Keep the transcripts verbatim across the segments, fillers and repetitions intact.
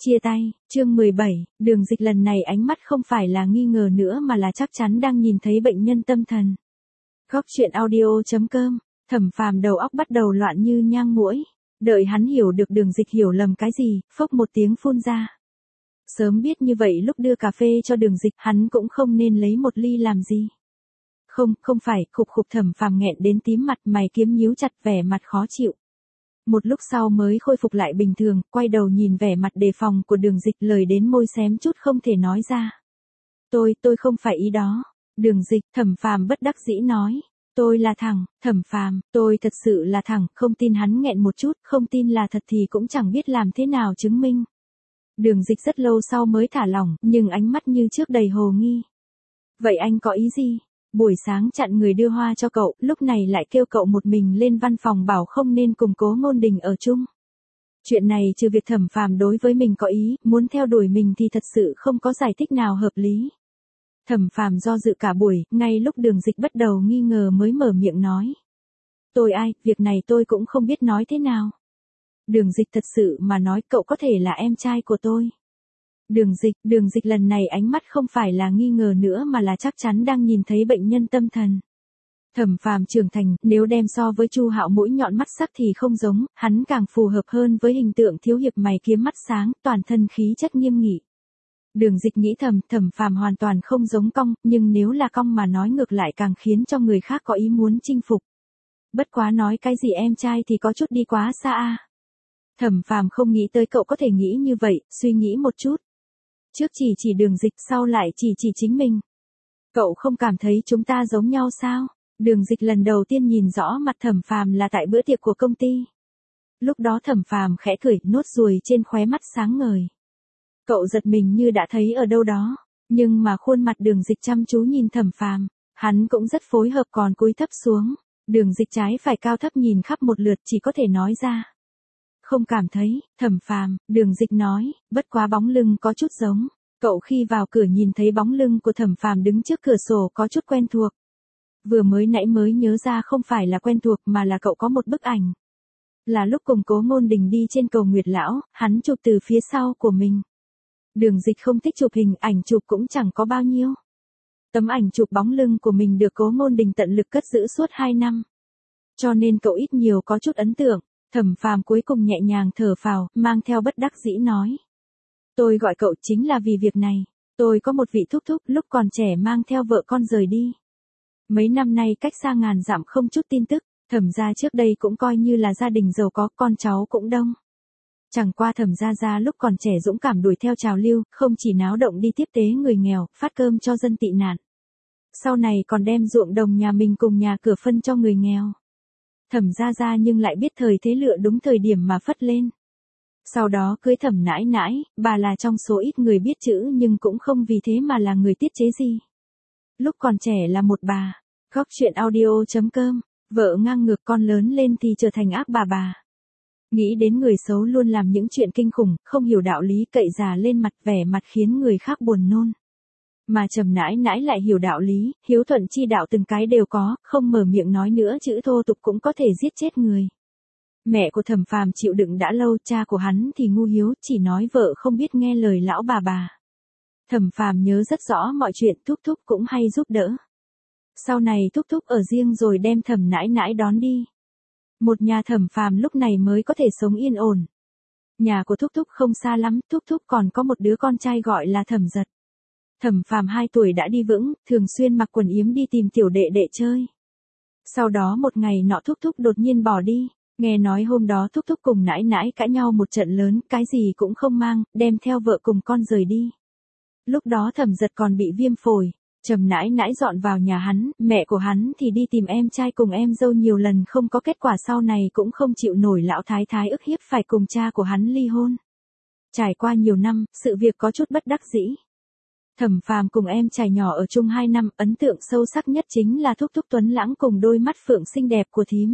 Chia tay, chương mười bảy, Đường Dịch lần này ánh mắt không phải là nghi ngờ nữa mà là chắc chắn đang nhìn thấy bệnh nhân tâm thần. Góc truyện audio chấm com, Thẩm Phàm đầu óc bắt đầu loạn như nhang muỗi, đợi hắn hiểu được Đường Dịch hiểu lầm cái gì, phốc một tiếng phun ra. Sớm biết như vậy lúc đưa cà phê cho Đường Dịch, hắn cũng không nên lấy một ly làm gì. Không, không phải, khục khục Thẩm Phàm nghẹn đến tím mặt, mày kiếm nhíu chặt, vẻ mặt khó chịu. Một lúc sau mới khôi phục lại bình thường, quay đầu nhìn vẻ mặt đề phòng của Đường Dịch, lời đến môi xém chút không thể nói ra. Tôi, tôi không phải ý đó. Đường Dịch, Thẩm Phàm bất đắc dĩ nói. Tôi là thẳng, Thẩm Phàm, tôi thật sự là thẳng, không tin. Hắn nghẹn một chút, không tin là thật thì cũng chẳng biết làm thế nào chứng minh. Đường Dịch rất lâu sau mới thả lỏng, nhưng ánh mắt như trước đầy hồ nghi. Vậy anh có ý gì? Buổi sáng chặn người đưa hoa cho cậu, lúc này lại kêu cậu một mình lên văn phòng bảo không nên cùng Cố Ngôn Đình ở chung. Chuyện này trừ việc Thẩm Phàm đối với mình có ý, muốn theo đuổi mình thì thật sự không có giải thích nào hợp lý. Thẩm Phàm do dự cả buổi, ngay lúc Đường Dịch bắt đầu nghi ngờ mới mở miệng nói. Tôi ai, việc này tôi cũng không biết nói thế nào. Đường Dịch thật sự mà nói cậu có thể là em trai của tôi. Đường Dịch, Đường Dịch lần này ánh mắt không phải là nghi ngờ nữa mà là chắc chắn đang nhìn thấy bệnh nhân tâm thần. Thẩm Phàm trưởng thành, nếu đem so với Chu Hạo mũi nhọn mắt sắc thì không giống, hắn càng phù hợp hơn với hình tượng thiếu hiệp mày kiếm mắt sáng, toàn thân khí chất nghiêm nghị. Đường Dịch nghĩ thầm, Thẩm Phàm hoàn toàn không giống cong, nhưng nếu là cong mà nói ngược lại càng khiến cho người khác có ý muốn chinh phục. Bất quá nói cái gì em trai thì có chút đi quá xa a. Thẩm Phàm không nghĩ tới cậu có thể nghĩ như vậy, suy nghĩ một chút. Trước chỉ chỉ Đường Dịch, sau lại chỉ chỉ chính mình. Cậu không cảm thấy chúng ta giống nhau sao? Đường Dịch lần đầu tiên nhìn rõ mặt Thẩm Phàm là tại bữa tiệc của công ty. Lúc đó Thẩm Phàm khẽ cười, nốt ruồi trên khóe mắt sáng ngời. Cậu giật mình như đã thấy ở đâu đó, nhưng mà khuôn mặt Đường Dịch chăm chú nhìn Thẩm Phàm, hắn cũng rất phối hợp còn cúi thấp xuống. Đường Dịch trái phải cao thấp nhìn khắp một lượt chỉ có thể nói ra. Không cảm thấy, Thẩm Phàm, Đường Dịch nói, bất quá bóng lưng có chút giống. Cậu khi vào cửa nhìn thấy bóng lưng của Thẩm Phàm đứng trước cửa sổ có chút quen thuộc. Vừa mới nãy mới nhớ ra không phải là quen thuộc mà là cậu có một bức ảnh. Là lúc cùng Cố Ngôn Đình đi trên cầu Nguyệt Lão, hắn chụp từ phía sau của mình. Đường Dịch không thích chụp hình, ảnh chụp cũng chẳng có bao nhiêu. Tấm ảnh chụp bóng lưng của mình được Cố Ngôn Đình tận lực cất giữ suốt hai năm. Cho nên cậu ít nhiều có chút ấn tượng. Thẩm Phàm cuối cùng nhẹ nhàng thở phào, mang theo bất đắc dĩ nói. Tôi gọi cậu chính là vì việc này. Tôi có một vị thúc thúc lúc còn trẻ mang theo vợ con rời đi. Mấy năm nay cách xa ngàn dặm không chút tin tức, Thẩm gia trước đây cũng coi như là gia đình giàu có, con cháu cũng đông. Chẳng qua Thẩm gia gia lúc còn trẻ dũng cảm đuổi theo trào lưu, không chỉ náo động đi tiếp tế người nghèo, phát cơm cho dân tị nạn. Sau này còn đem ruộng đồng nhà mình cùng nhà cửa phân cho người nghèo. Thẩm gia gia nhưng lại biết thời thế lựa đúng thời điểm mà phất lên. Sau đó cưới Thẩm nãi nãi, bà là trong số ít người biết chữ nhưng cũng không vì thế mà là người tiết chế gì. Lúc còn trẻ là một bà. Góc truyện audio chấm com, vợ ngang ngược con lớn lên thì trở thành ác bà bà. Nghĩ đến người xấu luôn làm những chuyện kinh khủng, không hiểu đạo lý, cậy già lên mặt, vẻ mặt khiến người khác buồn nôn. Mà Trầm nãi nãi lại hiểu đạo lý, hiếu thuận chi đạo từng cái đều có, không mở miệng nói nữa chữ thô tục cũng có thể giết chết người. Mẹ của Thẩm Phàm chịu đựng đã lâu, cha của hắn thì ngu hiếu, chỉ nói vợ không biết nghe lời lão bà bà. Thẩm Phàm nhớ rất rõ mọi chuyện, thúc thúc cũng hay giúp đỡ. Sau này thúc thúc ở riêng rồi đem Thẩm nãi nãi đón đi. Một nhà Thẩm Phàm lúc này mới có thể sống yên ổn. Nhà của thúc thúc không xa lắm, thúc thúc còn có một đứa con trai gọi là Thẩm Giật. Thẩm Phàm hai tuổi đã đi vững, thường xuyên mặc quần yếm đi tìm tiểu đệ đệ chơi. Sau đó một ngày nọ thúc thúc đột nhiên bỏ đi, nghe nói hôm đó thúc thúc cùng nãi nãi cãi nhau một trận lớn, cái gì cũng không mang, đem theo vợ cùng con rời đi. Lúc đó Thẩm Giật còn bị viêm phổi, Trầm nãi nãi dọn vào nhà hắn, mẹ của hắn thì đi tìm em trai cùng em dâu nhiều lần không có kết quả, sau này cũng không chịu nổi lão thái thái ức hiếp phải cùng cha của hắn ly hôn. Trải qua nhiều năm, sự việc có chút bất đắc dĩ. Thẩm Phàm cùng em trai nhỏ ở chung hai năm, ấn tượng sâu sắc nhất chính là thúc thúc tuấn lãng cùng đôi mắt phượng xinh đẹp của thím.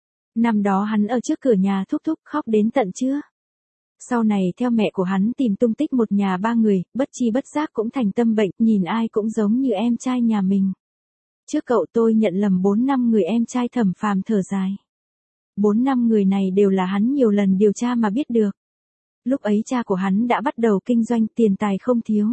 Năm đó hắn ở trước cửa nhà thúc thúc khóc đến tận trưa. Sau này theo mẹ của hắn tìm tung tích một nhà ba người, bất chi bất giác cũng thành tâm bệnh, nhìn ai cũng giống như em trai nhà mình. Trước cậu tôi nhận lầm bốn năm người em trai. Thẩm Phàm thở dài. Bốn năm người này đều là hắn nhiều lần điều tra mà biết được. Lúc ấy cha của hắn đã bắt đầu kinh doanh, tiền tài không thiếu.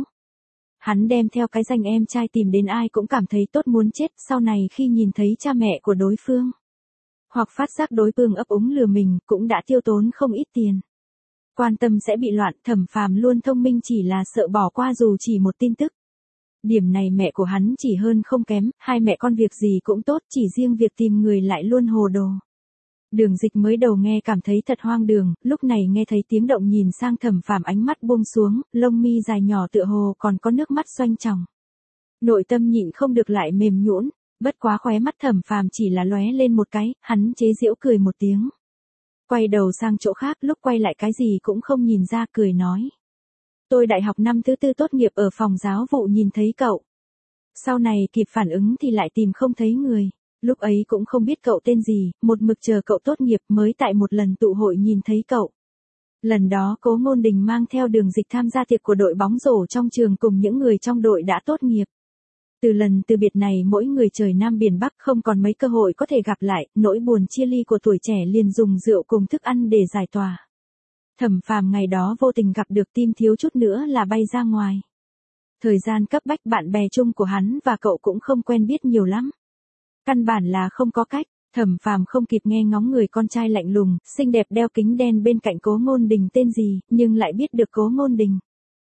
Hắn đem theo cái danh em trai tìm đến ai cũng cảm thấy tốt muốn chết, sau này khi nhìn thấy cha mẹ của đối phương, hoặc phát giác đối phương ấp úng lừa mình, cũng đã tiêu tốn không ít tiền. Quan tâm sẽ bị loạn, Thẩm Phàm luôn thông minh chỉ là sợ bỏ qua dù chỉ một tin tức. Điểm này mẹ của hắn chỉ hơn không kém, hai mẹ con việc gì cũng tốt, chỉ riêng việc tìm người lại luôn hồ đồ. Đường Dịch mới đầu nghe cảm thấy thật hoang đường, lúc này nghe thấy tiếng động nhìn sang Thẩm Phàm, ánh mắt buông xuống, lông mi dài nhỏ tựa hồ còn có nước mắt doanh tròng. Nội tâm nhịn không được lại mềm nhũn, bất quá khóe mắt Thẩm Phàm chỉ là lóe lên một cái, hắn chế giễu cười một tiếng. Quay đầu sang chỗ khác, lúc quay lại cái gì cũng không nhìn ra, cười nói. Tôi đại học năm thứ tư tốt nghiệp ở phòng giáo vụ nhìn thấy cậu. Sau này kịp phản ứng thì lại tìm không thấy người. Lúc ấy cũng không biết cậu tên gì, một mực chờ cậu tốt nghiệp mới tại một lần tụ hội nhìn thấy cậu. Lần đó Cố Ngôn Đình mang theo Đường Dịch tham gia tiệc của đội bóng rổ trong trường cùng những người trong đội đã tốt nghiệp. Từ lần từ biệt này mỗi người trời Nam biển Bắc không còn mấy cơ hội có thể gặp lại, nỗi buồn chia ly của tuổi trẻ liền dùng rượu cùng thức ăn để giải tỏa. Thẩm Phàm ngày đó vô tình gặp được, tim thiếu chút nữa là bay ra ngoài. Thời gian cấp bách, bạn bè chung của hắn và cậu cũng không quen biết nhiều lắm. Căn bản là không có cách, Thẩm Phàm không kịp nghe ngóng người con trai lạnh lùng, xinh đẹp đeo kính đen bên cạnh Cố Ngôn Đình tên gì, nhưng lại biết được Cố Ngôn Đình.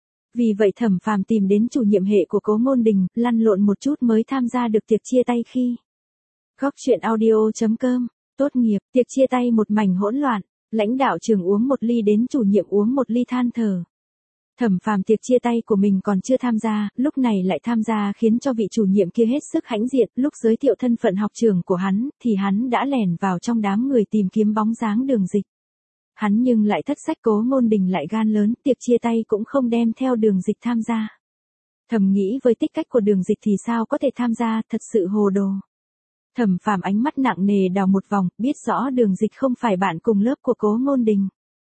Vì vậy Thẩm Phàm tìm đến chủ nhiệm hệ của Cố Ngôn Đình, lăn lộn một chút mới tham gia được tiệc chia tay khi. Góc truyện audio chấm com, tốt nghiệp, tiệc chia tay một mảnh hỗn loạn, lãnh đạo trường uống một ly đến chủ nhiệm uống một ly than thở. Thẩm Phàm tiệc chia tay của mình còn chưa tham gia, lúc này lại tham gia khiến cho vị chủ nhiệm kia hết sức hãnh diện, lúc giới thiệu thân phận học trưởng của hắn, thì hắn đã lẻn vào trong đám người tìm kiếm bóng dáng Đường Dịch. Hắn nhưng lại thất sách, Cố Ngôn Đình lại gan lớn, tiệc chia tay cũng không đem theo Đường Dịch tham gia. Thầm nghĩ với tích cách của Đường Dịch thì sao có thể tham gia, thật sự hồ đồ. Thẩm Phàm ánh mắt nặng nề đào một vòng, biết rõ Đường Dịch không phải bạn cùng lớp của Cố Ngôn Đình.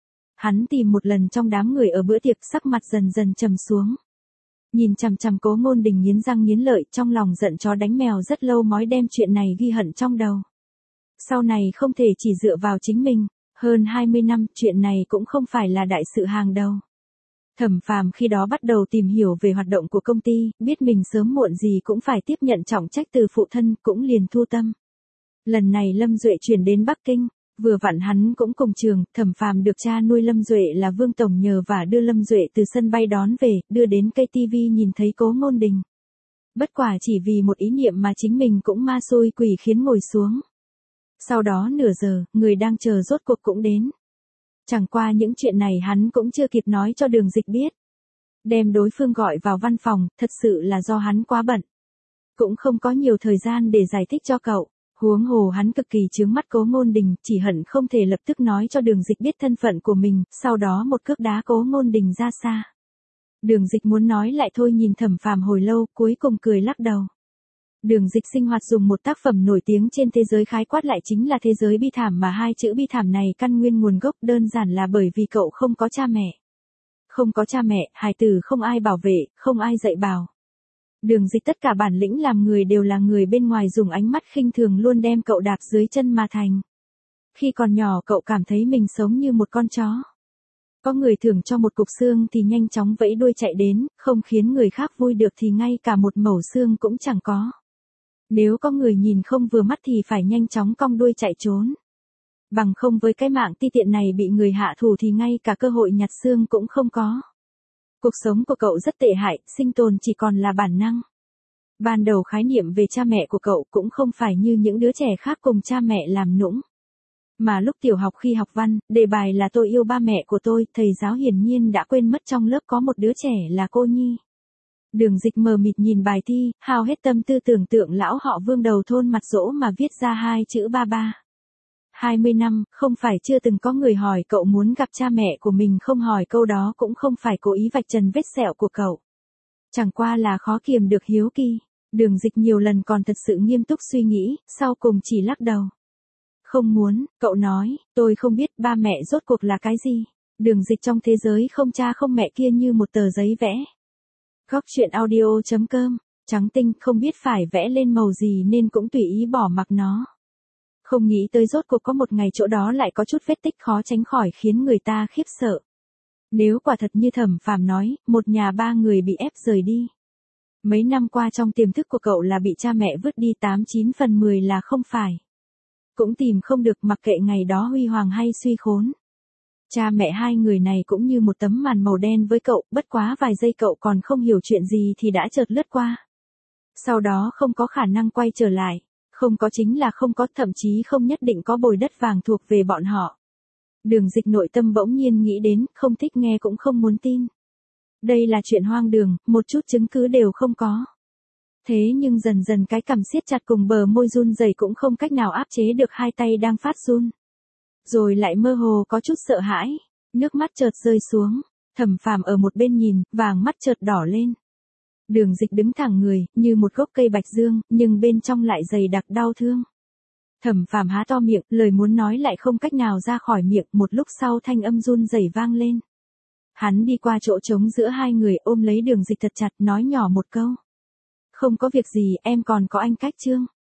Hắn tìm một lần trong đám người ở bữa tiệc, sắc mặt dần dần trầm xuống. Nhìn chằm chằm Cố Ngôn Đình nghiến răng nghiến lợi, trong lòng giận chó đánh mèo rất lâu mói đem chuyện này ghi hận trong đầu. Sau này không thể chỉ dựa vào chính mình, hơn hai mươi năm, chuyện này cũng không phải là đại sự hàng đầu. Thẩm Phàm khi đó bắt đầu tìm hiểu về hoạt động của công ty, biết mình sớm muộn gì cũng phải tiếp nhận trọng trách từ phụ thân, cũng liền thu tâm. Lần này Lâm Duệ chuyển đến Bắc Kinh, vừa vặn hắn cũng cùng trường, Thẩm Phàm được cha nuôi Lâm Duệ là Vương Tổng nhờ và đưa Lâm Duệ từ sân bay đón về, đưa đến cây ti vi nhìn thấy Cố Ngôn Đình. Bất quả chỉ vì một ý niệm mà chính mình cũng ma xui quỷ khiến ngồi xuống. Sau đó nửa giờ, người đang chờ rốt cuộc cũng đến. Chẳng qua những chuyện này hắn cũng chưa kịp nói cho Đường Dịch biết. Đem đối phương gọi vào văn phòng, thật sự là do hắn quá bận. Cũng không có nhiều thời gian để giải thích cho cậu. Huống hồ hắn cực kỳ chướng mắt Cố Ngôn Đình, chỉ hận không thể lập tức nói cho Đường Dịch biết thân phận của mình, sau đó một cước đá Cố Ngôn Đình ra xa. Đường Dịch muốn nói lại thôi, nhìn Thẩm Phàm hồi lâu, cuối cùng cười lắc đầu. Đường Dịch sinh hoạt dùng một tác phẩm nổi tiếng trên thế giới khái quát lại chính là thế giới bi thảm, mà hai chữ bi thảm này căn nguyên nguồn gốc đơn giản là bởi vì cậu không có cha mẹ. Không có cha mẹ, hài tử không ai bảo vệ, không ai dạy bảo. Đường Dịch tất cả bản lĩnh làm người đều là người bên ngoài dùng ánh mắt khinh thường luôn đem cậu đạp dưới chân mà thành. Khi còn nhỏ cậu cảm thấy mình sống như một con chó. Có người thưởng cho một cục xương thì nhanh chóng vẫy đuôi chạy đến, không khiến người khác vui được thì ngay cả một mẩu xương cũng chẳng có. Nếu có người nhìn không vừa mắt thì phải nhanh chóng cong đuôi chạy trốn. Bằng không với cái mạng ti tiện này bị người hạ thủ thì ngay cả cơ hội nhặt xương cũng không có. Cuộc sống của cậu rất tệ hại, sinh tồn chỉ còn là bản năng. Ban đầu khái niệm về cha mẹ của cậu cũng không phải như những đứa trẻ khác cùng cha mẹ làm nũng. Mà lúc tiểu học khi học văn, đề bài là tôi yêu ba mẹ của tôi, thầy giáo hiển nhiên đã quên mất trong lớp có một đứa trẻ là cô Nhi. Đường Dịch mờ mịt nhìn bài thi, hao hết tâm tư tưởng tượng lão họ Vương đầu thôn mặt dỗ mà viết ra hai chữ ba ba. hai mươi năm, không phải chưa từng có người hỏi cậu muốn gặp cha mẹ của mình không, hỏi câu đó cũng không phải cố ý vạch trần vết sẹo của cậu. Chẳng qua là khó kiềm được hiếu kỳ. Đường Dịch nhiều lần còn thật sự nghiêm túc suy nghĩ, sau cùng chỉ lắc đầu. Không muốn, cậu nói, tôi không biết ba mẹ rốt cuộc là cái gì. Đường Dịch trong thế giới không cha không mẹ kia như một tờ giấy vẽ. Góc truyện audio chấm com, trắng tinh, không biết phải vẽ lên màu gì nên cũng tùy ý bỏ mặc nó. Không nghĩ tới rốt cuộc có một ngày chỗ đó lại có chút vết tích khó tránh khỏi khiến người ta khiếp sợ. Nếu quả thật như Thẩm Phàm nói, một nhà ba người bị ép rời đi. Mấy năm qua trong tiềm thức của cậu là bị cha mẹ vứt đi tám chín phần mười là không phải. Cũng tìm không được, mặc kệ ngày đó huy hoàng hay suy khốn. Cha mẹ hai người này cũng như một tấm màn màu đen với cậu, bất quá vài giây cậu còn không hiểu chuyện gì thì đã chợt lướt qua. Sau đó không có khả năng quay trở lại, không có chính là không có, thậm chí không nhất định có bồi đất vàng thuộc về bọn họ. Đường Dịch nội tâm bỗng nhiên nghĩ đến, không thích nghe cũng không muốn tin. Đây là chuyện hoang đường, một chút chứng cứ đều không có. Thế nhưng dần dần cái cằm siết chặt cùng bờ môi run rẩy cũng không cách nào áp chế được hai tay đang phát run. Rồi lại mơ hồ có chút sợ hãi, nước mắt chợt rơi xuống, Thẩm Phàm ở một bên nhìn, vàng mắt chợt đỏ lên. Đường Dịch đứng thẳng người, như một gốc cây bạch dương, nhưng bên trong lại dày đặc đau thương. Thẩm Phàm há to miệng, lời muốn nói lại không cách nào ra khỏi miệng, một lúc sau thanh âm run rẩy vang lên. Hắn đi qua chỗ trống giữa hai người, ôm lấy Đường Dịch thật chặt, nói nhỏ một câu. Không có việc gì, em còn có anh Cách Trương.